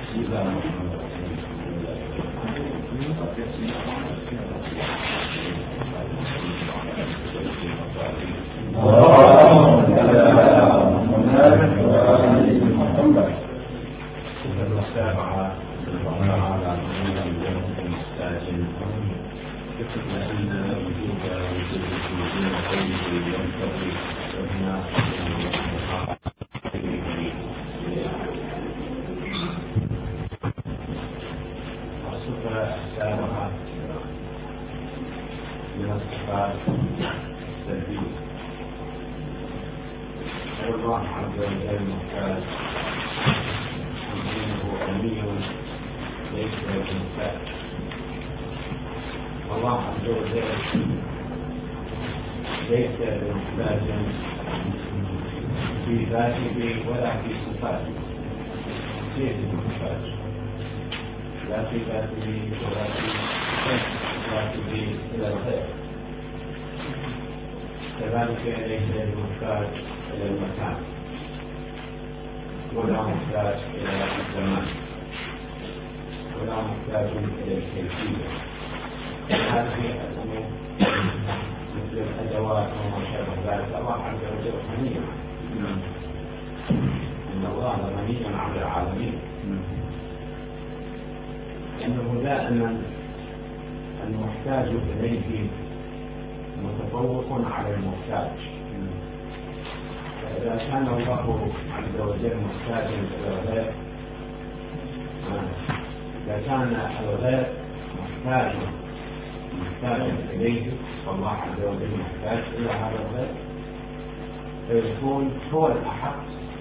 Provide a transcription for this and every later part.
فيكون هو الأحق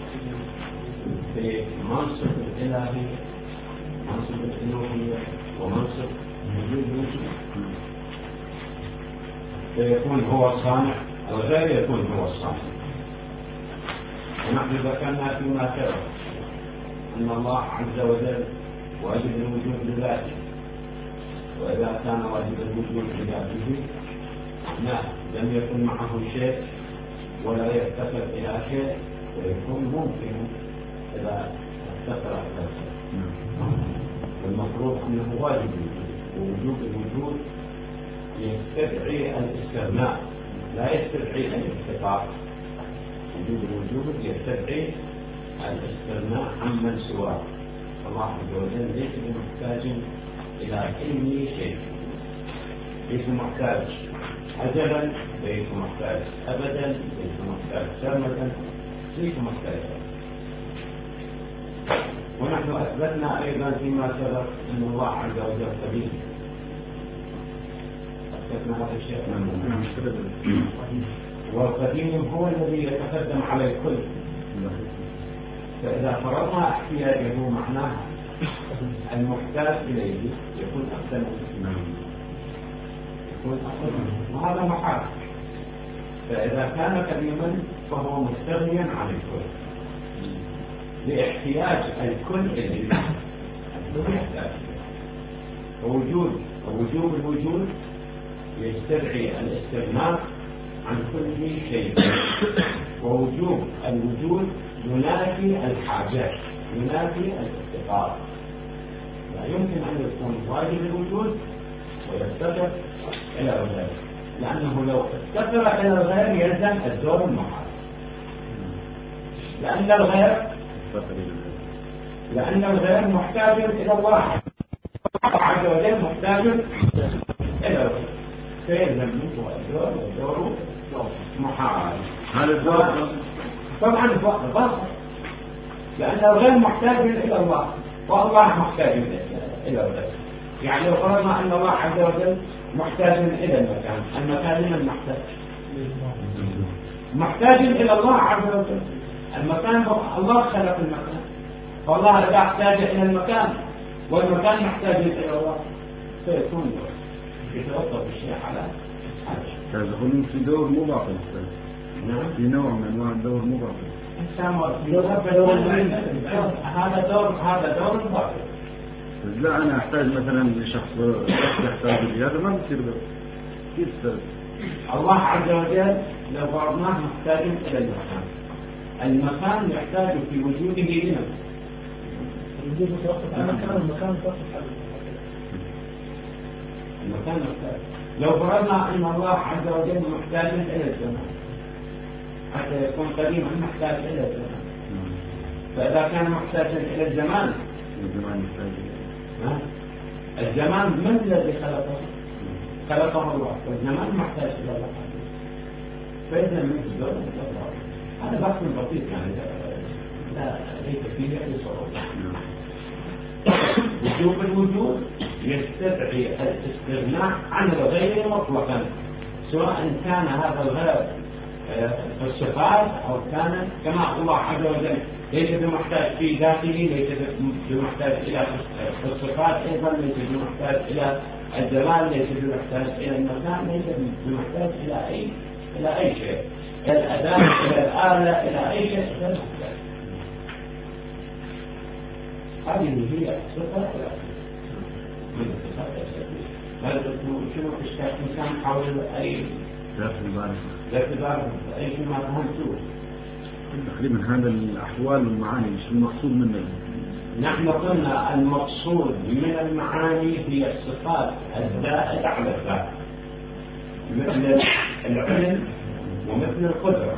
بمنصب الإلهي، منصب الألوهية ومنصب وجود الوجود، فيكون هو الصانع، الغير يكون هو الصانع. ونحن ذكرنا فيما سبق أن الله عز وجل واجب الوجود لذاته، وإذا كان واجب الوجود لذاته لم يكن معه شيء ولا يفتقر إلى شيء، ويكون ممكن إذا افتقر إلى شيء. والمفروض أنه واجب الوجود، ووجود الوجود يستدعي الاستغناء لا يستدعي الافتقار. وجود الوجود يستدعي الاستغناء عمن سواه. الله عز وجل ليس محتاج إلى أي شيء، ليس محتاج أجلا، ليس محتاج أبدا، ليس محتاج سرمدا، ليس محتاج. ونحن أثبتنا أيضا فيما سبق أن الله عز وجل قدير. أثبتنا هذا الشيء، والقديم هو الذي يتقدم على الكل. فإذا فرضنا احتياجه معناها المحتاج إليه يكون أقدم وهذا محال. فإذا كان كريما فهو مستغنيا عن الكل لاحتياج الكل إليه. الكل يحتاج، ووجوب الوجود يستدعي الاستغناء عن كل شيء، ووجوب الوجود ينافي الحاجات، ينافي الافتقار. لا يمكن أن يكون واجب الوجود ويفتقر إلى الغير، لأنه لو افتقر إلى الغير يلزم الدور المحال، لأن الغير محتاج إلى الله عز وجل، محتاج إلى الغير، فيلزم منه الدور، والدور محال. هذا الدور طبعا باطل، لأن الغير محتاج إلى الله والله محتاج إلى الغير. يعني لو فرضنا أن الله عز وجل محتاج إلى المكان، المكان لمن محتاج؟ محتاج إلى الله عز وجل. المكان الله خلق المكان، فالله إذا احتاج إلى المكان والمكان محتاج إلى الله فيكون يتوقف الشيء على هذا هو في دور مو باطل. نعم، في نوع من أنواع الدور مو باطل. هذا دور باطل. لا أنا أحتاج مثلا لشخص يحتاج لي، هذا ما بصير كيف تسوي؟ الله عز وجل لو فرضناه محتاج إلى المكان، المكان يحتاج في وجوده لنفسه، الوجود متوقف على المكان والمكان متوقف على المكان محتاج. لو فرضنا أن الله عز وجل محتاج إلى الزمان حتى يكون قديما محتاج إلى الزمان، فإذا كان محتاجا إلى الزمان الزمان من الذي خلقه؟ خلقه الله، والزمان محتاج إلى الله، فإذا من الزمان الله. هذا بحث بسيط يعني لا ليس فيه أي صعوبة. وجوب الوجود يستدعي الاستغناء عن الغير مطلقا، سواء كان هذا الغير في الصفات أو كان كما الله عز وجل ليس بمحتاج في ذاته، ليس بمحتاج إلى الصفات، أيضا ليس بمحتاج إلى الزمان، ليس بمحتاج إلى المكان، ليس بمحتاج إلى أي شيء، إلى الأداة، إلى الآلة، إلى أي شيء لا محتاج. هذه هي الصفة من الصفات الأساسية. هذا شنو إشكال الإنسان حول أي الاعتبار أي شيء ما فهمتوه تقريبا هذا الأحوال والمعاني شو المقصود منه؟ نحن قلنا المقصود من المعاني هي الصفات الزائدة على الذات، مثل العلم ومثل القدرة،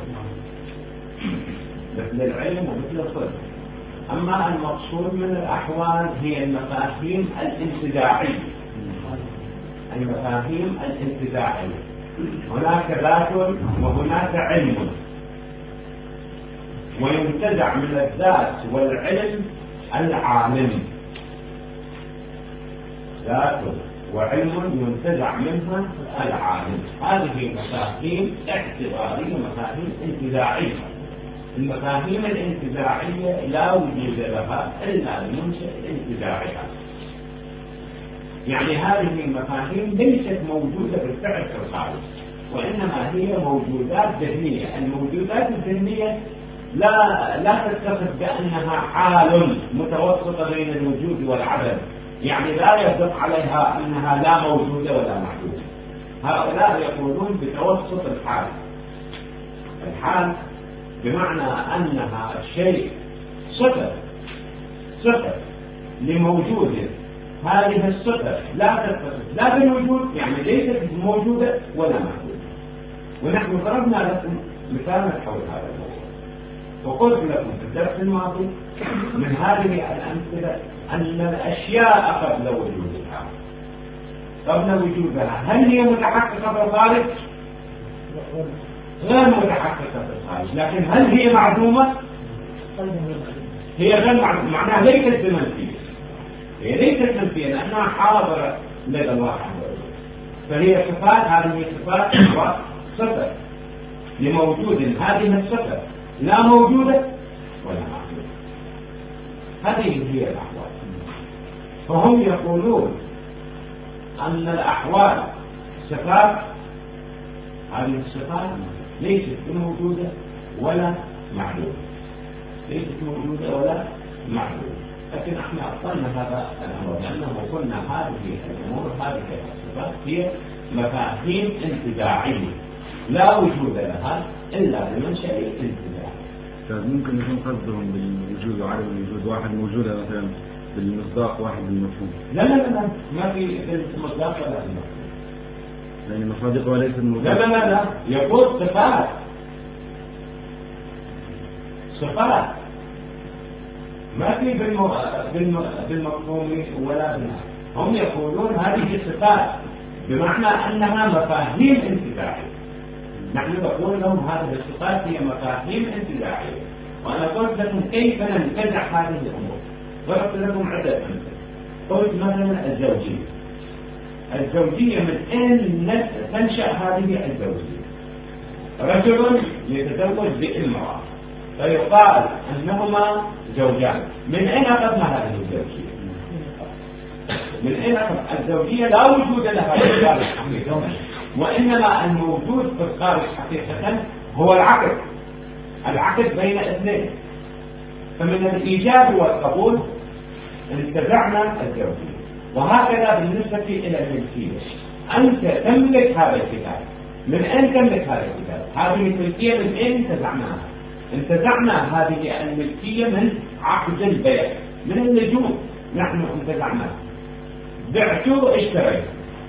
مثل العلم ومثل القدرة. أما المقصود من الأحوال هي المفاهيم الانتزاعية، المفاهيم الانتزاعية. هناك ذات وهناك علم، وينتزع من الذات والعلم العالم، ذات وعلم ينتزع منها العالم. هذه مفاهيم اعتبارية، مفاهيم انتزاعية. المفاهيم الانتزاعية لا وجود لها إلا لمنشأ انتزاعها، يعني هذه المفاهيم ليست موجودة بالفعل في الخارج، وإنما هي موجودات ذهنية. الموجودات الذهنية لا تتصف بأنها حال متوسطة بين الوجود والعدم، يعني لا يصدق عليها أنها لا موجودة ولا معدومة. هؤلاء يقولون بتوسط الحال. الحال بمعنى أنها شيء صفة لموجود، هذه الصفة لا تتصف لا بالوجود، يعني ليست موجودة ولا موجودة. ونحن ضربنا لكم مثالا حول هذا الموضوع، وقلت لكم في الدرس الماضي من هذه الأمثلة أن الأشياء قبل وجودها هل هي متحققة في الخارج؟ غير متحققة في الخارج. لكن هل هي معدومة؟ هي غير معدومة، معناها ليست بمنفية، هي ليست منفية لأنها حاضرة لدى الله عز وجل. فهي صفات، هذه صفات صفة لموجود، هذه الصفة لا موجودة ولا معدومة. هذه هي الأحوال. فهم يقولون أن الأحوال صفات، هذه الصفات ليست موجودة ولا معدومة، ليست موجودة ولا معدومة. لكن احنا أبطلنا هذا الأمر لأنه قلنا هذه الأمور، هذه الصفات هي مفاهيم انتزاعية لا وجود لها إلا بمنشأ الانتزاع. ممكن يكون قصدهم بالوجود وعدم الوجود واحد موجودة مثلا بالمصداق واحد بالمفهوم. لا ما في المصداق ولا المفهوم، يعني مصادق وليس المصداق. لا يقول صفات ما في بالمفهوم ولا بالمعنى. هم يقولون هذه الصفات بمعنى أنها مفاهيم انتزاعية. نحن نقول لهم هذه الصفات هي مفاهيم انتزاعية. وأنا قلت لكم كيف ننتزع هذه الأمور، ضربت لكم عدة أمثلة. قلت مثلا الزوجية من أين تنشأ هذه الزوجية؟ رجل يتزوج بامرأة فيقال أنهما زوجان. من أين أخذنا هذه الزوجية؟ من أين أخذ الزوجية؟ لا وجود لها في الخارج حقيقة، وإنما الموجود في الخارج حقيقة هو العقد بين اثنين. فمن الإيجاب والقبول انتزعنا الزوجية. وهكذا بالنسبة إلى الملكية، أنت تملك هذا الكتاب. من أين تملك هذا الكتاب؟ هذه الملكية من أين انتزعناها؟ انتزعنا هذه الملكية من عقد البيع. من اللجوء نحن انتزعناه. بعت اشتريت،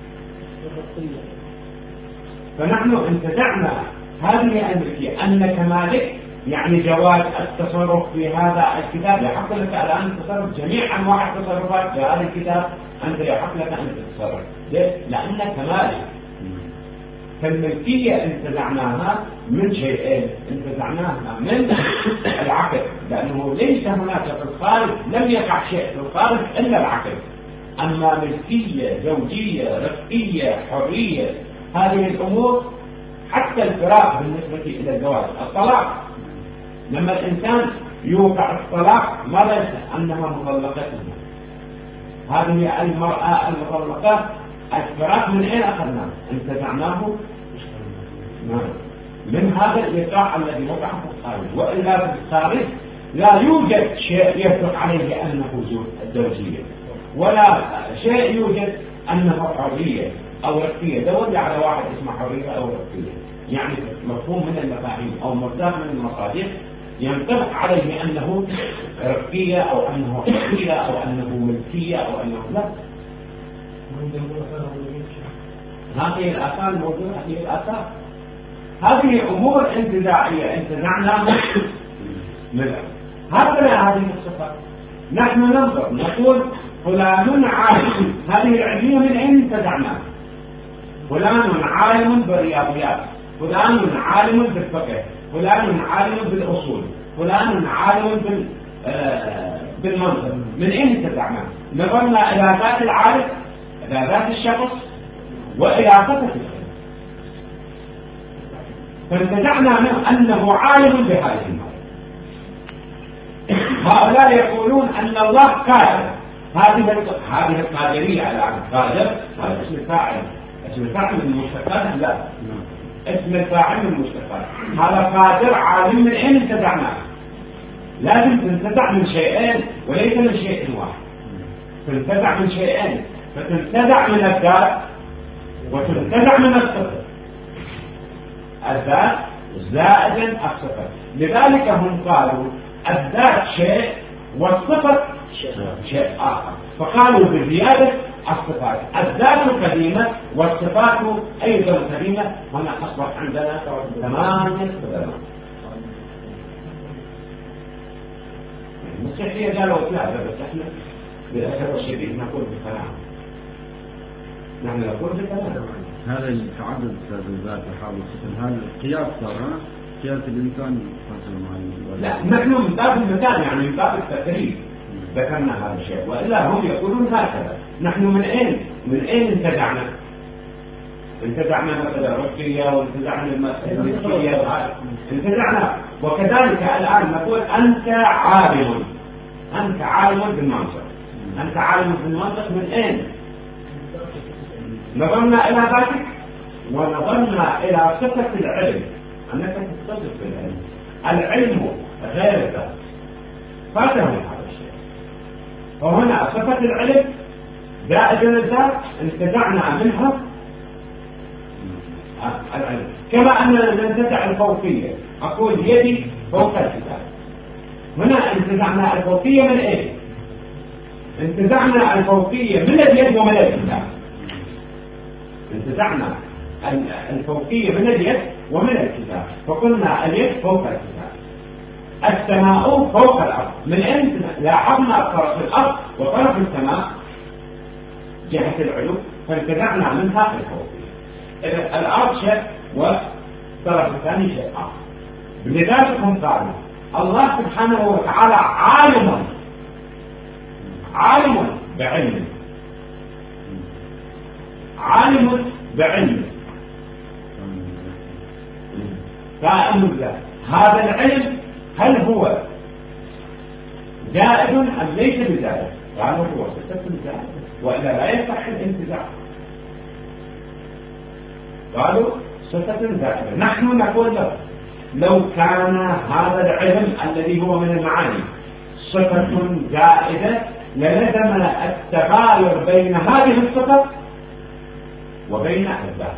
فنحن انتزعنا هذه الملكية أنك مالك، يعني جواز التصرف في هذا الكتاب. يحق لك الآن التصرف جميع أنواع التصرفات في هذا الكتاب، أنت يحق لك أن تتصرف. ليش؟ لأنك مالك. فالملكية انتزعناها من شيئين، انتزعناها من العقد، لأنه ليس هناك في الخارج، لم يقع شيء في الخارج إلا العقد. أما ملكية زوجية رفقية حرية هذه الأمور، حتى الفراق بالنسبة إلى الزواج، الطلاق لما الإنسان يوقع الطلاق ماذا يصير؟ أنها مطلقته. هذه المرأة المطلقة الفراق من أين أخذناه؟ انتزعناه من هذا الإيقاع الذي وقع في الخارج. وإلا في الخارج لا يوجد شيء يطلق عليه أنه زوجية، ولا شيء يوجد أنه حرية أو رفقية. دور على واحد اسمه حرية أو رفقية، يعني مفهوم من المفاهيم أو مصدر من المصادر ينطبق عليه أنه رفقية أو أنه حرية أو أنه ملكية أو أنه لا. هذه الآثار الموجودة، هذه الآثار، هذه أمور انتزاعية انتزعناها منها. هكذا هذه الصفات نحن ننظر نقول فلان عالم، هذه العلمية من أين انتزعناها؟ فلان عالم بالرياضيات، فلان عالم بالفقه، فلان عالم بالأصول، فلان عالم بالمنطق. من أين انتزعناها؟ نظرنا إلى ذات العالم، إلى ذات الشخص، وإلى صفة العلم، فانتزعنا منه أنه عالم بهذه المرة. هؤلاء يقولون أن الله قادر، هذه القادرية الآن قادر، هذا اسم الفاعل، اسم الفاعل من المشتقات. لا، اسم الفاعل من المشتقات. هذا قادر عالم من أين انتزعناه؟ لازم تنتزع من شيئين وليس من شيء واحد. تنتزع من شيئين، فتنتزع من الذات وتنتزع من الصفة. الذات زائدا الصفة. لذلك هم قالوا الذات شيء والصفة شيء آخر، فقالوا بزيادة الصفات الذات قديمة والصفات أيضا قديمة. هنا أصبح عندنا 8 قدماء. المسيحية قالوا 3، بس احنا للأسف الشديد نقول ب3. نحن نقول ب3. هذا التعدد الذات حال الصفة، هذا القياس صار قياس الإنسان مع لا، نحن من باب المثال، يعني من باب التقريب ذكرنا هذا الشيء، وإلا هم يقولون هكذا. نحن من أين انتزعنا؟ انتزعنا مثلا الرقية وانتزعنا الملكية، انتزعنا. وكذلك الآن نقول أنت عالم، أنت عالم بالمنطق. أنت عالم بالمنطق من أين؟ نظرنا إلى ذاتك ونظرنا إلى صفة العلم، أنك تتصف بالعلم. العلم غير ذات، فاتهم هذا الشيء. وهنا صفة العلم زائد الذات انتزعنا منها العلم. كما أننا ننتزع الفوقية، أقول يدي فوق الكتاب. هنا انتزعنا الفوقية من إيه؟ انتزعنا الفوقية من اليد ومن الكتاب. انتزعنا الفوقية من اليد ومن الكتاب، فقلنا اليد فوق الكتاب، السماء فوق الأرض. من أين لاحظنا طرف الأرض وطرف السماء جهة العلو، فانتزعنا منها الفوقية. الأرض شيء والطرف الثاني شيء آخر. لذلك هم قالوا الله سبحانه وتعالى عالم بعلم، عالم بعلم قائم بالذات. هذا العلم هل هو زائد أم ليس بزائد؟ قالوا هو صفة زائد، وإلا لا يصح الانتزاع. قالوا صفة زائدة. نحن نقول لو كان هذا العلم الذي هو من المعاني صفة زائدة للزم التغاير بين هذه الصفة وبين الذات.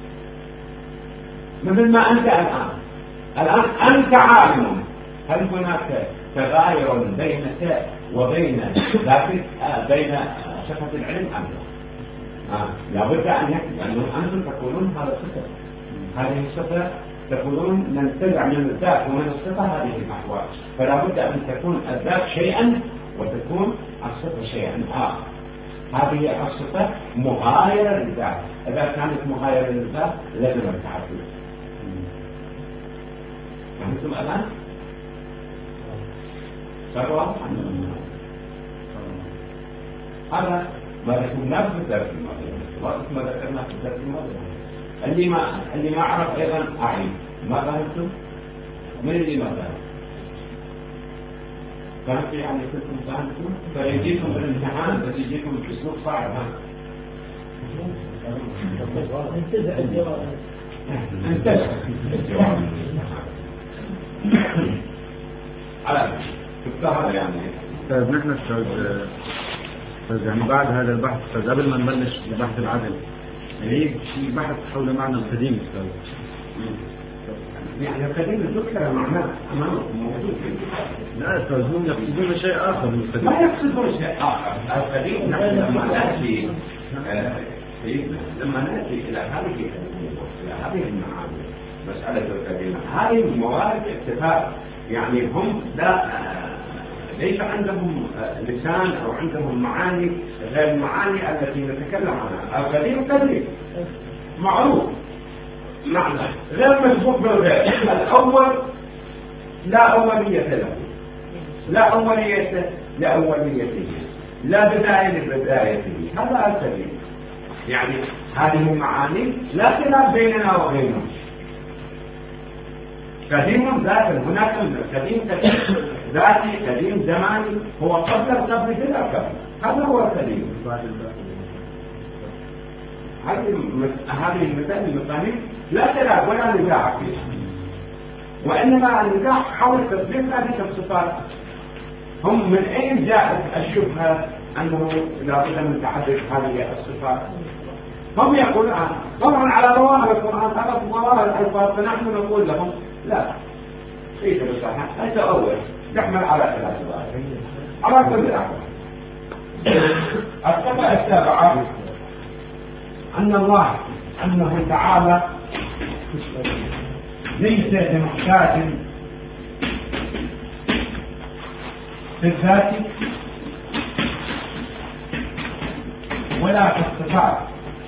مثل ما أنت الآن أنت عالم، هل هناك تغاير بين وبين ذاتك بين صفة العلم أمر. لابد أن يكتب أنه أنتم تقولون هذا الصفة، هذه الصفة تقولون ننتزع من الذات ومن الصفة هذه الأحوال، فلا بد أن تكون الذات شيئا وتكون الصفة شيئا آخر. هذه الصفة مغايرة للذات، إذا كانت مغايرة للذات لازم التعدد. فهمتم الآن؟ صار واضح؟ هذا ما ذكرناه في الدرس الماضي، ما ذكرناه في الدرس الماضي. اللي ما عرف أيضا أعيد. ما فهمتم؟ من اللي ما فهم؟ فهمت يعني كنتم فهمتم؟ فيجيكم بالامتحان بس يجيكم بأسلوب صعب. انتزع الجواب. انتزع الجواب. على الظهر يعني. طيب نحن يعني بعد هذا البحث قبل ما نبلش بحث العدل هي في بحث حول معنى القديم استاذ. يعني القديم ذكر معناه امامكم موجود في الكتاب. لا استاذ هم يقصدون شيء اخر من القديم. ما يقصدون شيء اخر. القديم نحن لما ناتي الى هذه المعاني مساله القديمه هذه موارد اتفاق. يعني هم ليس عندهم لسان او عندهم معاني غير المعاني التي نتكلم عنها. القديم قديم معروف معنى غير مسبوق بالغير. الاول لا اوليه له، لا اوليه لاوليته، لا بدايه لبدايته. هذا القديم. يعني هذه المعاني لا خلاف بيننا وبينهم. قديم ذاتي، هناك قديم ذاتي، قديم زماني، هو قبل القبل بلا قبل. هذا هو القديم. هذه المفاهيم لا خلاف ولا نزاع فيها، وانما النزاع حول تطبيق هذه الصفات. هم من اين جاءت الشبهه انه لابد من تعدد هذه الصفات؟ هم يقولون طبعا على ظواهر القرآن، على ظواهر الألفاظ، فنحن نقول لهم لا، ليس بصحيح، أنت أول تحمل على ثلاث ظواهر على كل الأحوال. الصفة السابعة أنه تعالى ليس بمحتاج في الذات ولا في الصفات،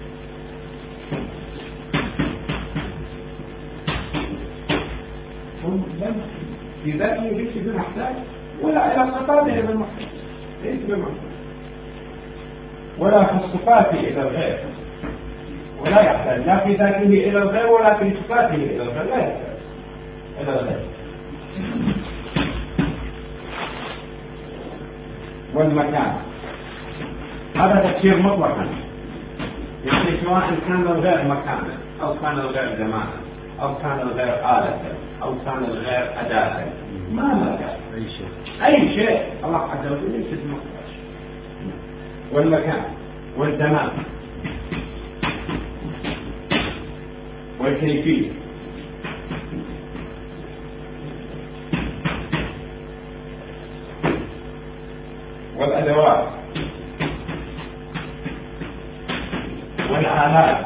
في ذاته ليس بمحتاج ولا إلى صفاته بمحتاج، ليس بمحتاج ولا في الصفات إلى الغير، ولا يحتاج لا في ذاته إلى الغير ولا في صفاته إلى الغير، لا يحتاج إلى الغير. والمكان هذا تفسير مطلقا، يعني سواء كان الغير مكانا أو كان الغير زمانا أو كان الغير آلة أو كان الغير أداة، ما كان أي شيء الله عز وجل ليس بمحتاج. والمكان والزمان والكيفية والأدوات والآلات،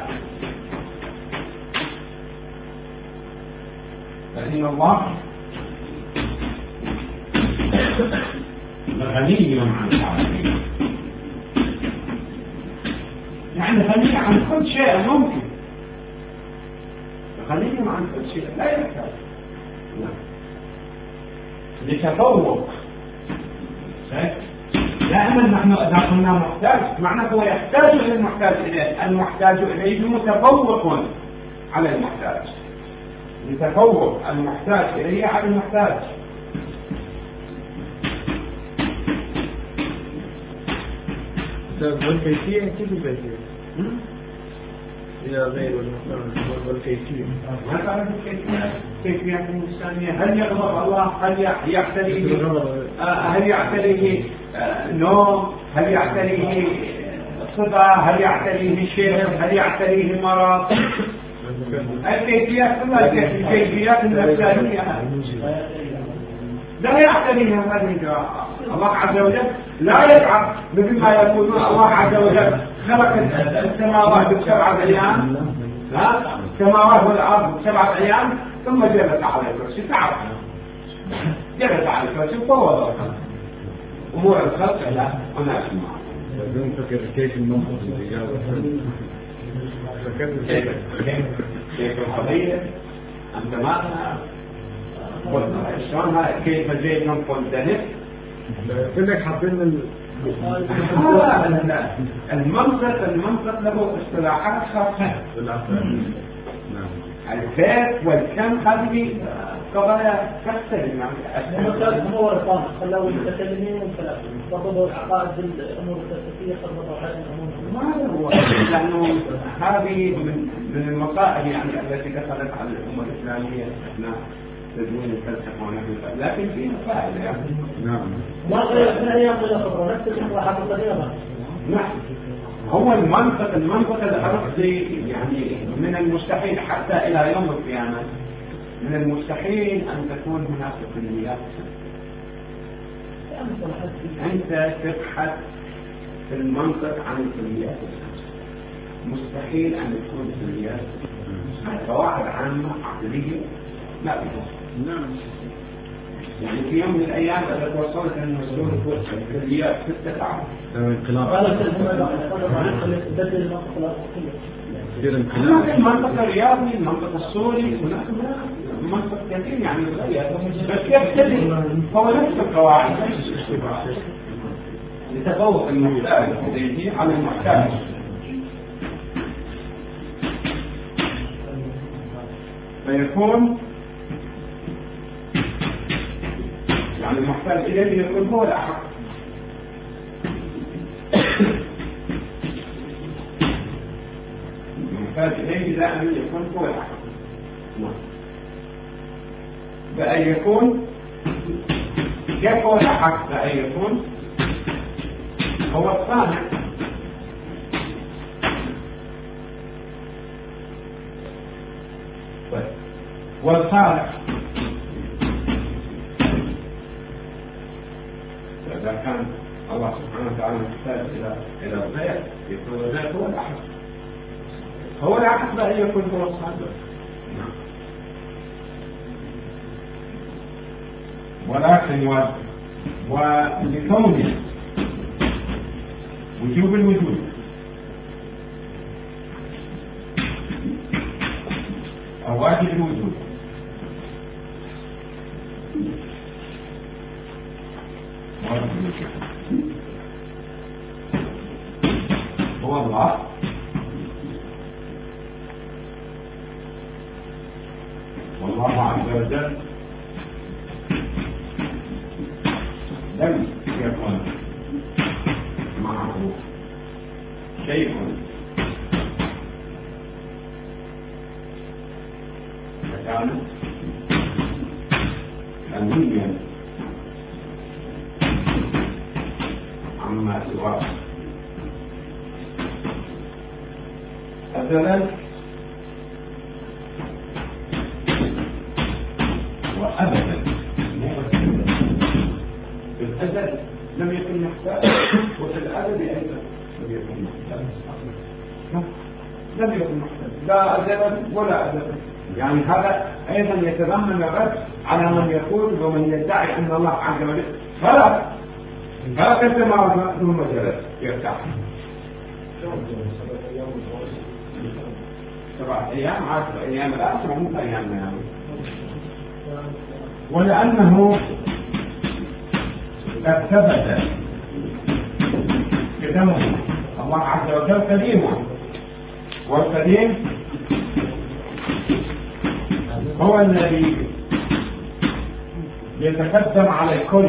فإن الله غني عن العالمين، يعني غني عن كل شيء ممكن، غني عن كل شيء لا يحتاج لتفوق. دائما نحن إذا قلنا محتاج معناه هو يحتاج إلى المحتاج إليه، المحتاج إليه متفوق على المحتاج، لتفوق المحتاج إليه على المحتاج. والكيفية كيف الكيفية؟ إلى غير والكيفية ما تعرف الكيفية؟ كيفية الإنسانية، هل يغضب الله؟ هل يعتريه نوم؟ هل يعتريه صدى؟ هل يعتريه شيء؟ هل يعتريه مرض؟ الكيفيات كلها الكيفيات النفسانية لا يعتريها هذه الله عز وجل لا يتعب مثل ما يقولون الله عز وجل خلق السماوات ب7 أيام، السماوات والأرض ب7 أيام ثم جلس على الكرسي تعب، جلس على الكرسي وفوض أمور الخلق إلى أناس معهم. فكر كيف المنطق الإجابة كيف القضية أنت ماذا شلون كيف زيد ننقل ذهب كلك حاطين المنطق له اصطلاحات خاصة. الكيف والكم هذه قضايا تختلف. هو ورقان خلوا المتكلمين والكلام ربطوا العقائد بالامور الفلسفيه، ربطوا على الامور ما هو لانه هذه من المصائب يعني التي دخلت على الامه الاسلاميه اثناء تدوين الفلسفه ونحو، لكن في مصائب يعني. نعم. ما غير من ايام ولا نفس الاصلاحات القديمه. نعم. هو المنطق الارضي يعني من المستحيل حتى الى يوم القيامه، من المستحيل ان تكون هناك كليات. انت تبحث في المنطق عن الكليات مستحيل ان تكون كليات قواعد عامه عقليه لا بتوصل. نعم. يعني في يوم من الايام اذا توصلت ان مسؤول الكليات 6 أعراف انقلاب هناك المنطق الرياضي، المنطق السوري، هناك منطق كثير يعني بس يختلف، هو نفس القواعد لتفوق المحتاج على المحتاج. فيكون يعني المحتاج إليه يكون هو الأحق. المحتاج إليه دائما يكون هو الأحق. بأن يكون كيف هو الأحق؟ بأن يكون هو الصانع. والخالق. فإذا كان الله سبحانه وتعالى محتاج إلى الغير يكون الغير هو الأحق. هو الأحق بأن يكون هو الصادق. ولكن ولكونه وجوب الوجود أو واجب الوجود هو الله والله عز وجل لم يكن معه شيء فكان غنيا عما سواه أزلا وأبدا. في الأزل لم يكن محتاج، وفي الأبد أيضا لم يكن محتاج. لم يكن محتاج لا أزلا ولا أبدا. يعني هذا أيضا يتضمن الرد على من يقول ومن يدعي أن الله عز وجل خلق السماوات ثم جلس يرتاح 7 أيام 10 أيام الآخر مو أيامنا يعني. ولأنه قد ثبت قدمه الله عز وجل قديم، والقديم هو الذي يتقدم على الكل.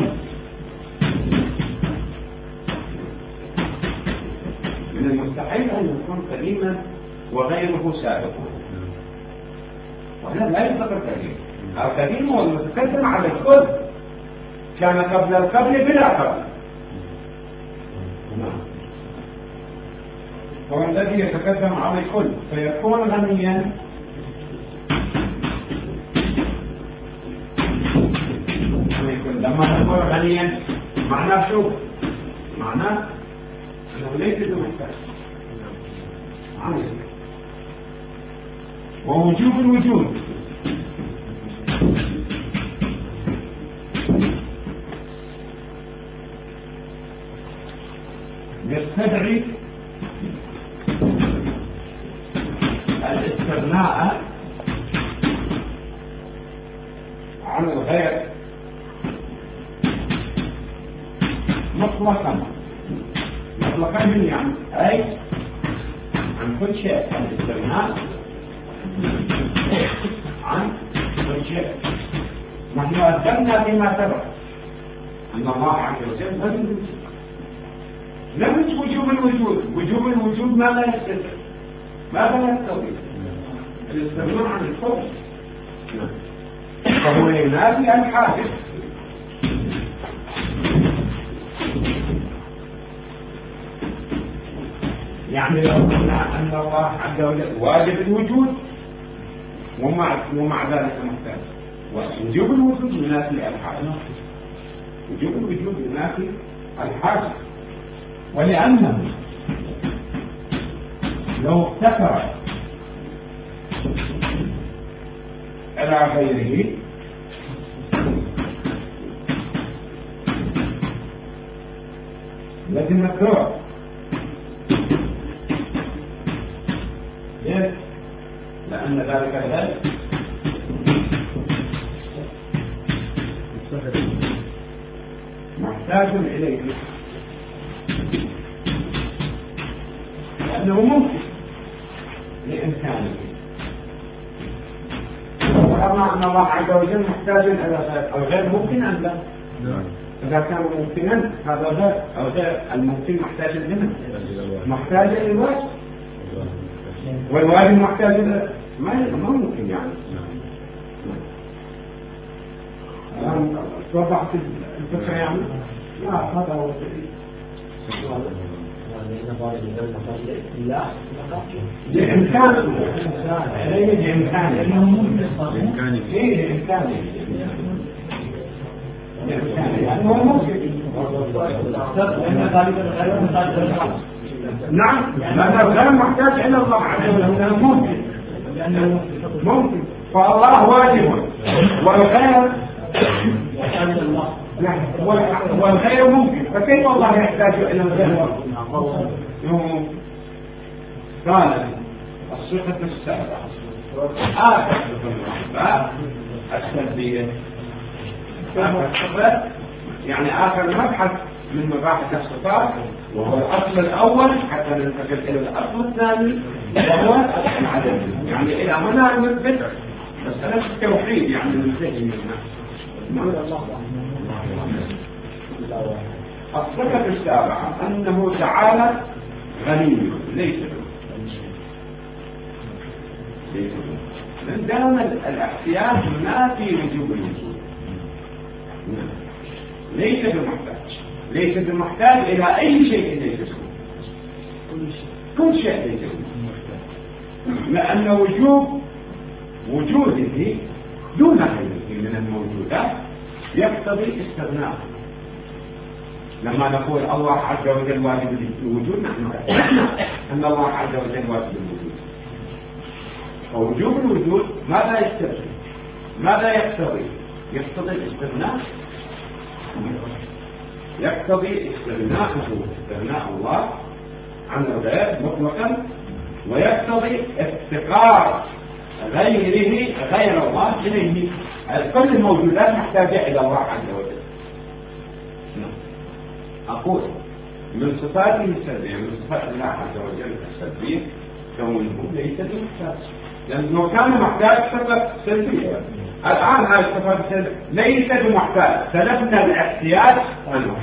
من المستحيل أن يكون قديما وغيره سابق، وهذا لا يعتبر قديم. القديم هو المتقدم على الكل، كان قبل القبل بلا قبل. هو الذي يتقدم على الكل فيكون غنيا لما تكون غنيا معناه شو؟ معناه أنه ليس بمحتاج ووجوب الوجود يستدعي الاستغناء عن الغير مطلقا يعني أي عن كل شيء، الاستغناء عن كل شيء. نحن أدلنا فيما سبق أن الله عز وجل لم وجوب الوجود ماذا يستدعي؟ ماذا يقتضي؟ الاستغناء عن الكل، فهو ينافي الحادث. يعني لو قلنا أن الله عز وجل واجب الوجود ومع ذلك محتاج، ووجوب الوجود ينافي الحادث، وجوب الوجود ينافي الحادث. ولأنه لو افتكر إلى غيره لازم الدور، لأن ذلك الغير محتاج إليه، لأنه ممكن لإمكانه. وقالنا أن الله عز وجل محتاج إلى الغير ممكن أم لا؟ إذا كان ممكنا هذا غير، أو غير الممكن محتاج لمن؟ محتاج إلى الواجب، والواجب محتاج إلى ما ممكن يعني. توضحت الفكرة يعني؟ لا هذا هو نعم، لأن غير محتاج إلى الله عز وجل، ممكن فالله واجب والغير والغير ممكن، فكيف الله يحتاج إلى الغير؟ قال الصفة السابعة آخر السلبية، يعني آخر مبحث من مباحث الصفات، وهو الأصل الأول حتى ننتقل إلى الأصل الثاني وهو العدم. يعني إلى هنا نثبت مسألة التوحيد، يعني ننتهي منها. الصفة السابعة أنه تعالى غني ليس من دام الاحتياج ينافي وجوب الوجود، ليس بمحتاج إلى أي شيء ليس كل شيء ليس بمحتاج، لأن وجوده دون غيره من الموجودات يقتضي استغناء. لما نقول الله عز وجل واجب الوجود نحن أن الله عز وجل واجب الوجود، ووجوب الوجود ماذا يستغني؟ ماذا يقتضي؟ يقتضي الاستغناء، يقتضي استغناء الله عن الغير مطلقا، ويقتضي افتقار غير الله إليه. كل الموجودات محتاجة إلى الله عز وجل. أقول من صفاته السلبية، من صفات الله عز وجل السلبية كونه ليس بمحتاج، لأنه كان محتاج صفة سلبية. الآن هذه الصفات السلبية ليس بمحتاج، سلبنا الاحتياج عنه.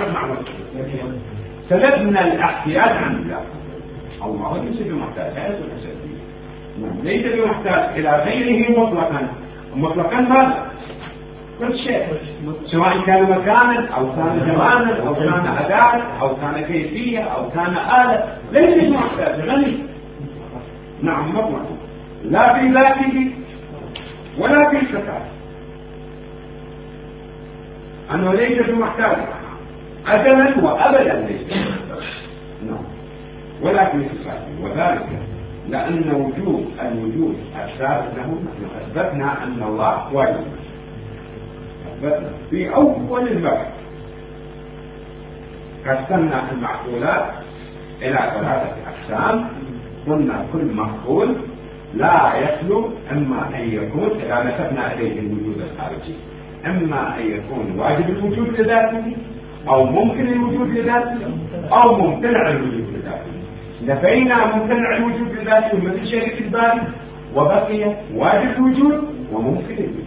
سلبنا الاحتياج عن الله. الله ليس بمحتاج، هذه صفة سلبية. ليس بمحتاج إلى غيره مطلقا ماذا؟ كل شيء، سواء كان مكانا أو كان زمانا أو كان أداة أو كان كيفية أو كان آلة، ليس بمحتاج، غني. نعم مطلقا، لا في ذاته ولا في صفاته، أنه ليس بمحتاج. أزلا وأبدا ليس. نعم. ولكن صفاته، وذلك لأن الوجود الثابت له نحن أثبتنا أن الله واجب. أثبتنا في أول البحث قسمنا المعقولات إلى 3 أقسام. قلنا كل معقول لا يخلو إما أن يكون إذا نسبنا إليه الوجود الخارجي إما أن يكون واجب الوجود لذاته أو ممكن الوجود لذاته أو ممتنع الوجود لذاته. نفينا ممتنع الوجود لذاته مثل شريك الباري وبقي واجب الوجود وممكن الوجود.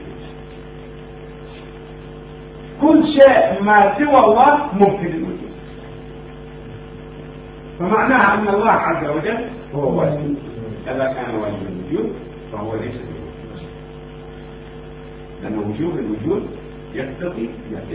كل شيء ما سوى الله ممكن الوجود، فمعناها أن الله عز وجل هو واجب. إذا كان واجب الوجود فهو ليس الوجود، لأن وجوب الوجود يقتضي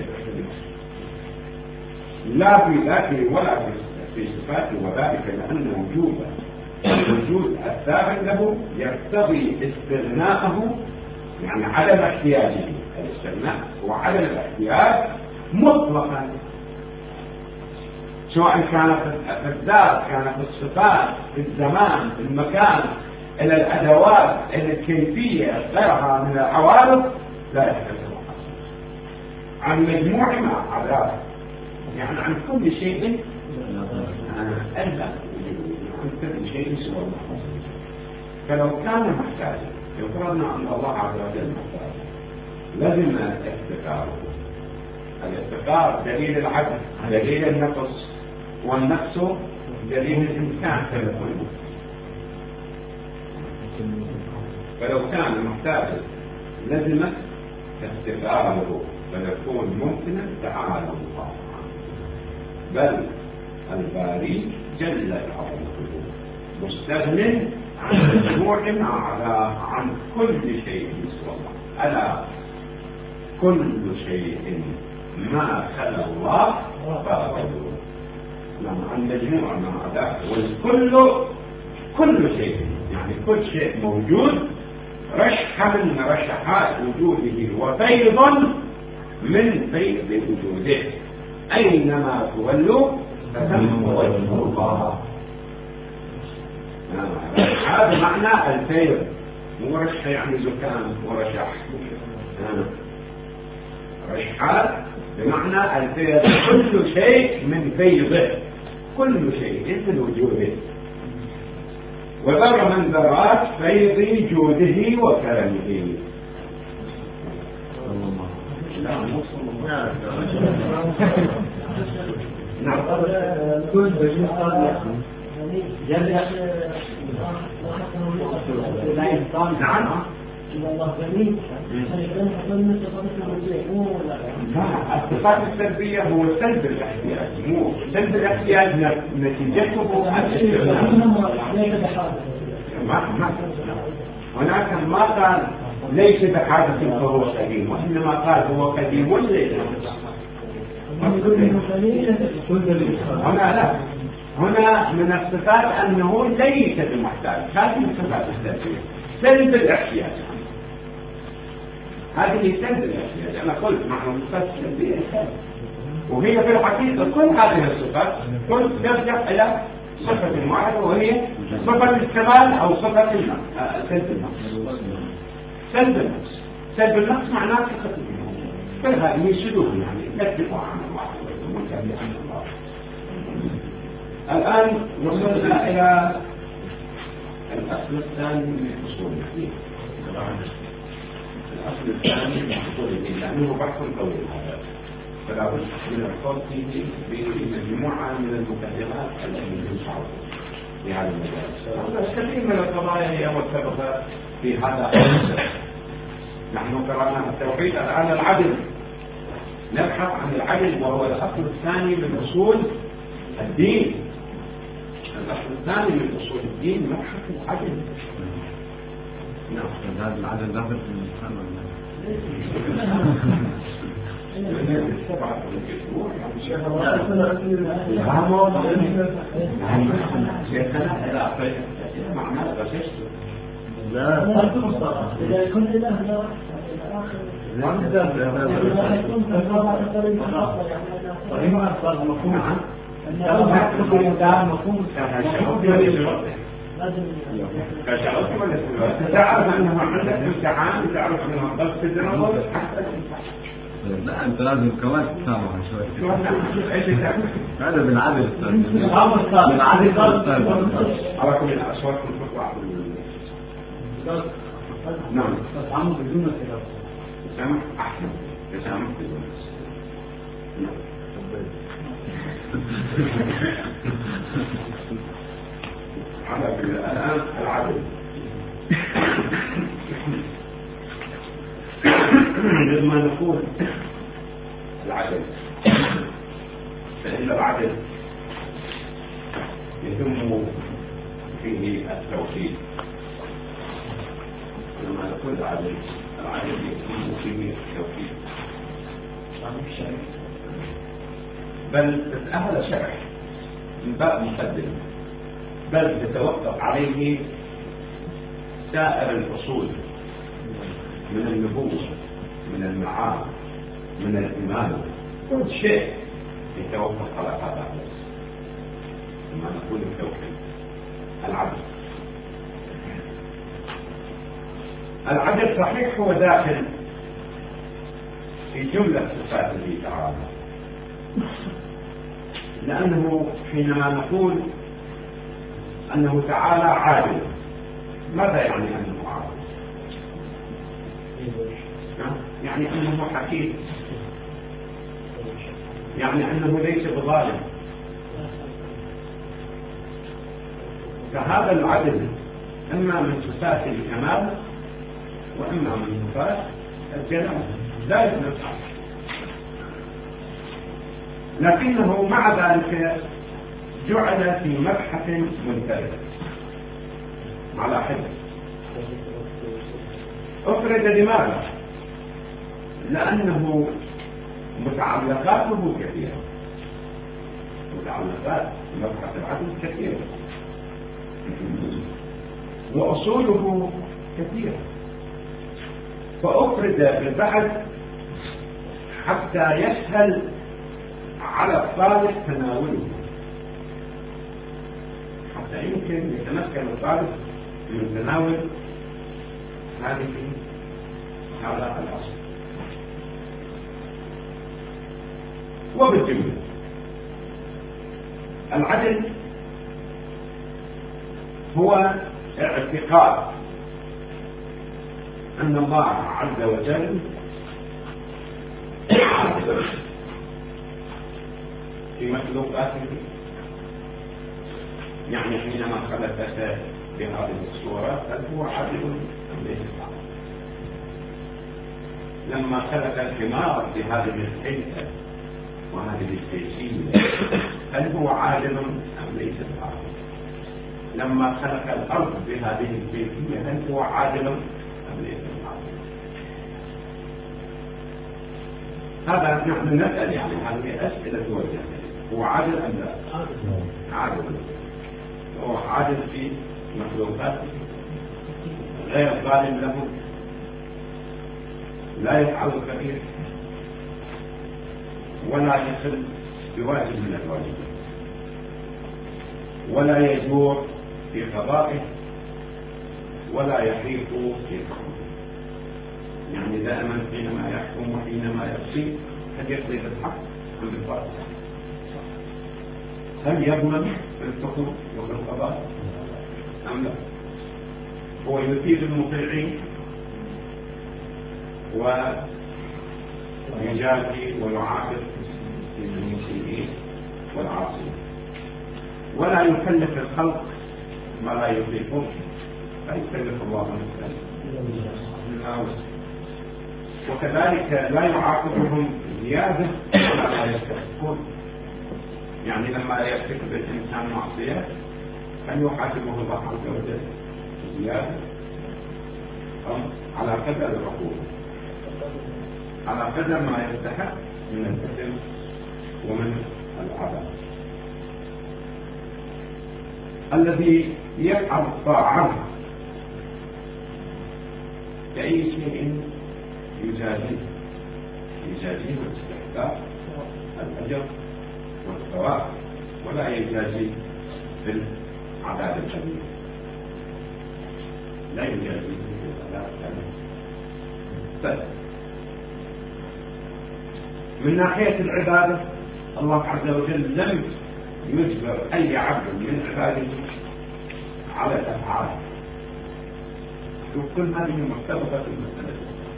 لا في ذاته ولا في صفاته، وذلك لأن الوجود الثابت له يقتضي استغناءه، يعني عدم احتياجه. الاستغناء وعدم الاحتياج مطلقا، سواء كانت في الذات، كانت في الصفات، في الزمان، في المكان، إلى الأدوات، إلى الكيفية، غيرها من العوارض لا يحتاج عن مجموع ما عذاب، يعني عن كل شيء ألا عن كل شيء سوى الله. فلو كان محتاجا، لو فرضنا أن الله عز وجل محتاج، لازم الافتقار. الافتقار دليل العدل، دليل النقص، والنقص دليل الإمكان كالكل. فلو كان محتاجا لازم افتقاره فيكون ممكنا تعالى الله، بل الباري جل عظمته مستغن عن مجموع أعلى عن كل شيء سوى الله. ألا كل شيء ما خلا الله باطل، عن مجموع ما عداه. والكل كل شيء، يعني كل شيء موجود، رشحة من رشحات وجوده وفيض من فيض وجوده، أينما تولوا فتم وجه الله. هذا معنى الفيض، مو رشحة يعني زكام ورشح. رشحات بمعنى الفيض، كل شيء من فيضه، كل شيء من وجوده، وذر من ذرات فيض جوده وكرمه. نعم. كل بشيء قال نعم. الله جميل. الصفات السلبية هو سلب الاحتياج، مو سلب الاحتياج نتيجته هناك ما قال ليس بحاجة فهو قديم، وإنما قال هو قديم ليس. هنا لا، هنا من الصفات أنه ليس بمحتاج. هذه الصفات السلبية سلب الاحتياج، هذه سلب الاحتياج. أنا قلت معنى الصفات السلبية وهي في الحقيقة كل هذه الصفات كل ترجع إلى صفة واحدة، وهي صفة الكمال أو صفة سلب النقص. سلب النقص، سلب النقص معناه صفة النقص، فهذه سلوك يعني يكذب عن الله ويكذب عن الله. الآن وصلنا إلى الأصل الثاني من أصول الدين. الأصل الثاني من أصول الدين لأنه بحث طويل هذا، فلا بد من الخوض فيه بمجموعة من المقدمات التي تنشأ في هذا المجال. كثير من القضايا هي مرتبطة في هذا الأصل. نحن قرأنا التوحيد، الآن العدل، نبحث عن العدل وهو الأصل الثاني من أصول الدين. الأصل الثاني من أصول الدين مبحث العدل. نعم. هذا العدل داخل في الإنسان لا كنت له تعرف أنه عندك امتحان، تعرف أنه ضغط الدرجة. لا أنت لازم كمان تسامح شوي. هذا بالعدل بالعدل على كل الأصوات تطلع. نعم. تسامح بدون كلام. تسامح أحسن. تسامح بدون. على كل الآن العدل. لما نقول العدل فإن العدل يتم فيه التوحيد. لما نقول العدل يتم فيه التوحيد، بل تتأهل شرح من باب مقدم، بل تتوقف عليه سائر الأصول من النبوة، من المعارف، من الإيمان، كل شيء يتوقف على هذا النص. لما نقول التوحيد العدل صحيح هو داخل في جملة صفاته تعالى، لأنه حينما نقول أنه تعالى عادل، ماذا يعني أنه عادل؟ يعني أنه حكيم، يعني أنه ليس بظالم. فهذا العدل إما من صفات الكمال وإما من صفات الجلال، لا يتنفع. لكنه مع ذلك جعل في مبحث منفرد على حد. أفرد لماذا؟ لأنه متعلقاته كثيرة، متعلقات مبحث العدل كثيرة، وأصوله كثيرة، فأفرد بالبحث حتى يسهل على الطالب تناوله، حتى يمكن يتمكن الطالب من تناول هذا الأصل. وبالجملة العدل هو اعتقاد أن الله عز وجل عادل في مخلوقاته. يعني حينما خلقك بهذه الصورة هل هو عادل أم ليس عادل؟ لما خلق الحمار بهذه الحيثة وهذه الكيفية هل هو عادل أم ليس عادل؟ لما خلق الأرض بهذه الكيفية هل هو عادل أم ليس عادل؟ هذا نحن نسأل، يعني هذه أسئلة توجه. هو عادل أم لا؟ عادل. هو عادل في مخلوقاته، غير ظالم له، لا يفعل الكبير ولا يخل بواجب من الواجبات، ولا يجور في قضائه ولا يحيط في حكمه. يعني دائما حينما يحكم وحينما يقضي هل يقضي بالحق أم بالباطل؟ هل يضمن في الحكم وفي القضاء أم لا؟ هو يثير المطيعين ويجازي ويعاقب المسيئين والعاصين، ولا يكلف الخلق ما لا يطيقون، لا يكلف الله نفسا إلا وسعها. وكذلك لا يعاقبهم زيادة ولا لا يستحقون. يعني لما يرتكب الإنسان معصية هل يحاسبه الله عز وجل زيادة أم على قدر العقوبة، على قدر ما يستحق من الإثم ومن العذاب؟ الذي يفعل الطاعة كأي شيء يجازيه باستحقاق الأجر والثواب، ولا يجازي بالعذاب الكبير، لا يجازي بالعذاب الكبير. من ناحية العبادة الله عز وجل لم يجبر أي عبد من عباده على الأفعال، وكل هذه مرتبطة بالمسألة.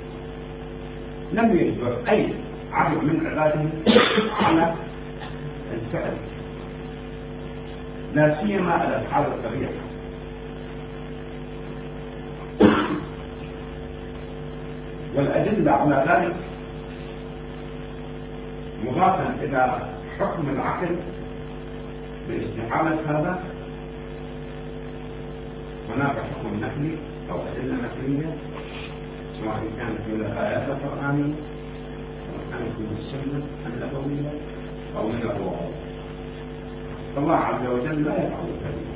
لم يجبر أي عبد من عباده على الفعل، لا سيما الأفعال الكبيرة. والأدلة على ذلك مضافا إلى حكم العقل باستحالة هذا، هناك حكم نقلي أو أدلة نقلية سواء كانت من الآيات القرآنية أو كانت من السنة النبوية أو من الرواية. الله عز وجل لا يفعل ذلك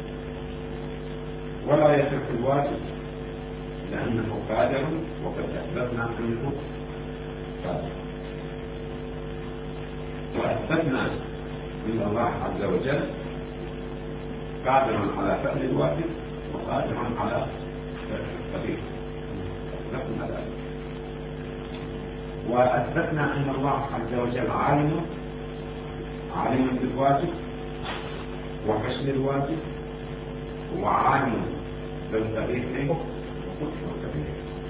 ولا يترك الواجب لأنه قادر، وقد أثبتنا أنه قادر، وأثبتنا أن الله عز وجل قادر على فعل الواجب وقادر على فعل القبيح، أثبتنا ذلك. وأثبتنا أن الله عز وجل عالم بالواجب وحسن الواجب، وعالم بالقبيح والكبير،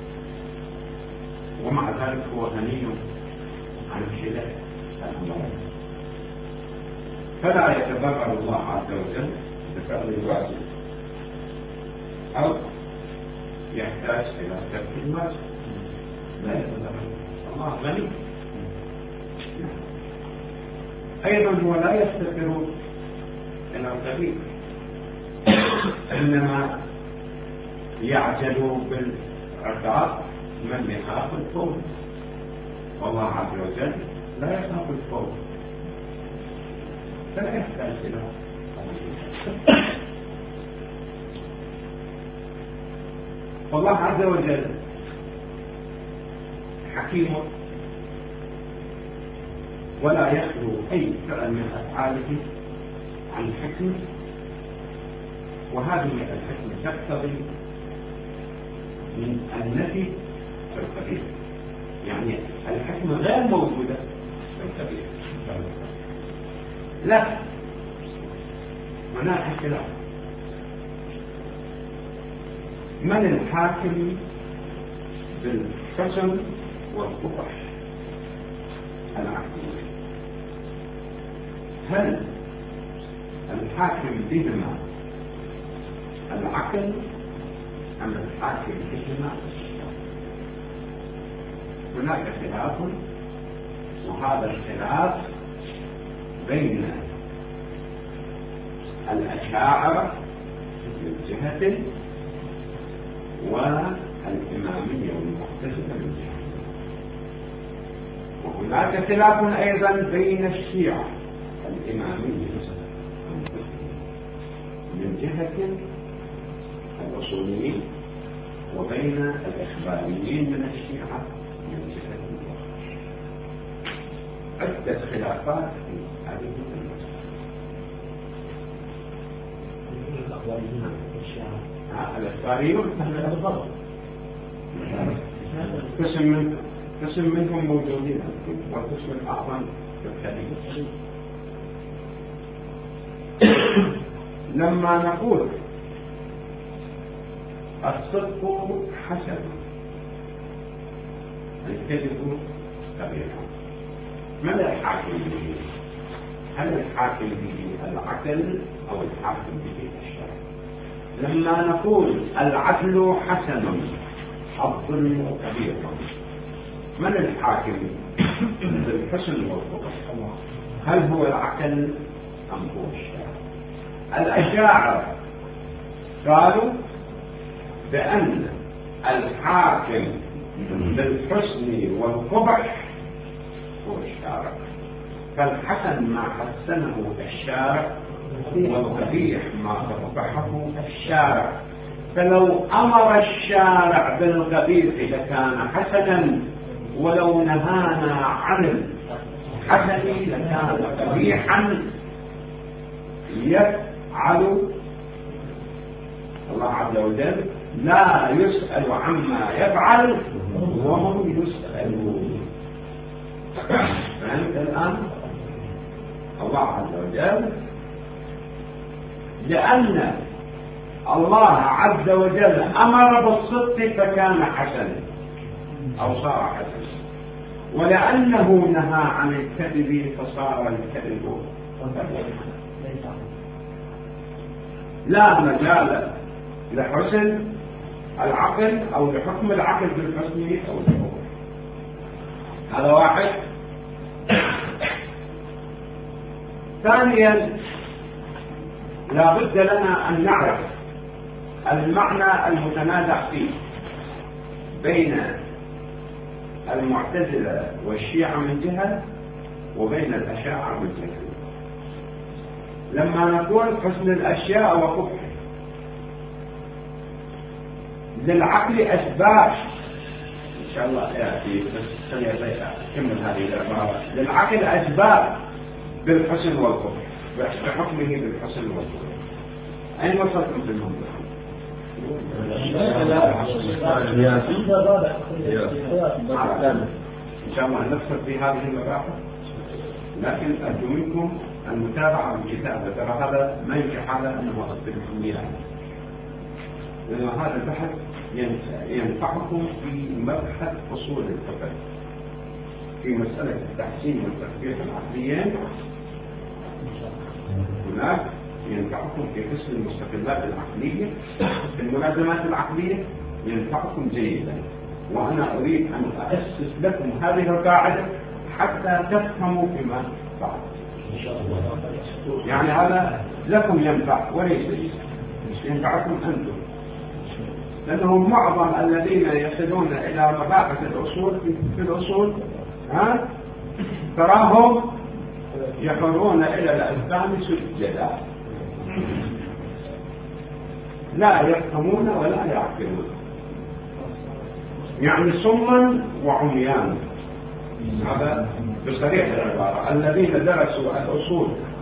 ومع ذلك هو غني عن خلاف الأمرين. فلا يتبرر الله عز وجل بفعل الواجب أو يحتاج إلى ترك الواجب، لا يتبرر، الله غني. أيضا هو لا يفتقر إلى القبيح، إنما يعجل بالعقاب من يخاف الفوز، والله عز وجل لا يخاف الفوز، فلا يحتاج إلى والله عز وجل حكيم، ولا يخلو أي فعل من أفعاله عن حكمة، وهذه الحكمة تقتضي من النفي في القبيح، يعني الحكمة غير موجودة في القبيح. لا، هناك خلاف. من الحاكم بالحسن والقبح العقل؟ هل الحاكم بهما العقل أم الحاكم بهما الشرع؟ هناك خلاف، وهذا الخلاف بين الأشاعرة من جهة والإمامية والمعتزلة من جهة، وهناك خلاف أيضا بين الشيعة الإمامية من جهة الأصوليين، وبين الإخباريين من الشيعة من جهة عدة خلافات في هذه المسألة. الإخباريون قسم منهم موجودين والقسم الآخر في الخليج. لما نقول الصدق حسن، الكذب قبيح، من الحاكم به؟ هل الحاكم به العدل أو الحاكم به الشرع؟ لما نقول العدل حسن الظلم كبير، من الحاكم بالحسن والقبح؟ هل هو العقل أم هو الشرع؟ الأشاعرة قالوا بأن الحاكم بالحسن والقبح هو الشارع، فالحسن ما حسنه الشارع والقبيح ما قبحه الشارع، فلو أمر الشارع بالقبيح لكان حسنا ولو نهانا عن الحسن لكان قبيحا يفعل الله عز وجل لا يسأل عما يفعل وهم يسألون. فهمت الآن؟ الله عز وجل لأن الله عز وجل أمر بالصدق فكان حسنا أو صار حسنا، ولأنه نهى عن الكذب فصار الكذب لا مجال لحسن العقل أو لحكم العقل بالحسن أو الحكم. هذا واحد. ثانيا لا بد لنا أن نعرف المعنى المتنازع فيه بين المعتزلة والشيعة من جهة وبين الأشاعرة من جهة. لما نقول حسن الأشياء وقبح للعقل أسباب إن شاء الله يأتي بس خلينا أكمل هذه العبارة. للعقل أسباب بالحسن والقبح بحكمه بالحسن والقبح. أين وصلتم في المنطقة؟ إن شاء الله نفسر في هذه المباحث، لكن أرجو منكم المتابعة بالكتابة. ترى هذا ما ينجح هذا أنه أصدق الحمية، لأن هذا البحث ينفعكم في مبحث أصول الفقه في مسألة التحسين والتخفيف العقليين. هناك ينفعكم في قسم المستقلات العقلية، في الملازمات العقلية ينفعكم جيدا. وأنا أريد أن أسس لكم هذه القاعدة حتى تفهموا فيما بعد إن شاء الله. يعني هذا لكم ينفع وليس ينفعكم أنتم، لأنهم معظم الذين يصلون إلى مباحث الأصول في الأصول تراهم يخرون إلى الأذهان سجدا، لا يفهمون ولا يعقلون، يعني صما وعميان. هذا بصريح العبارة. الذين درسوا الأصول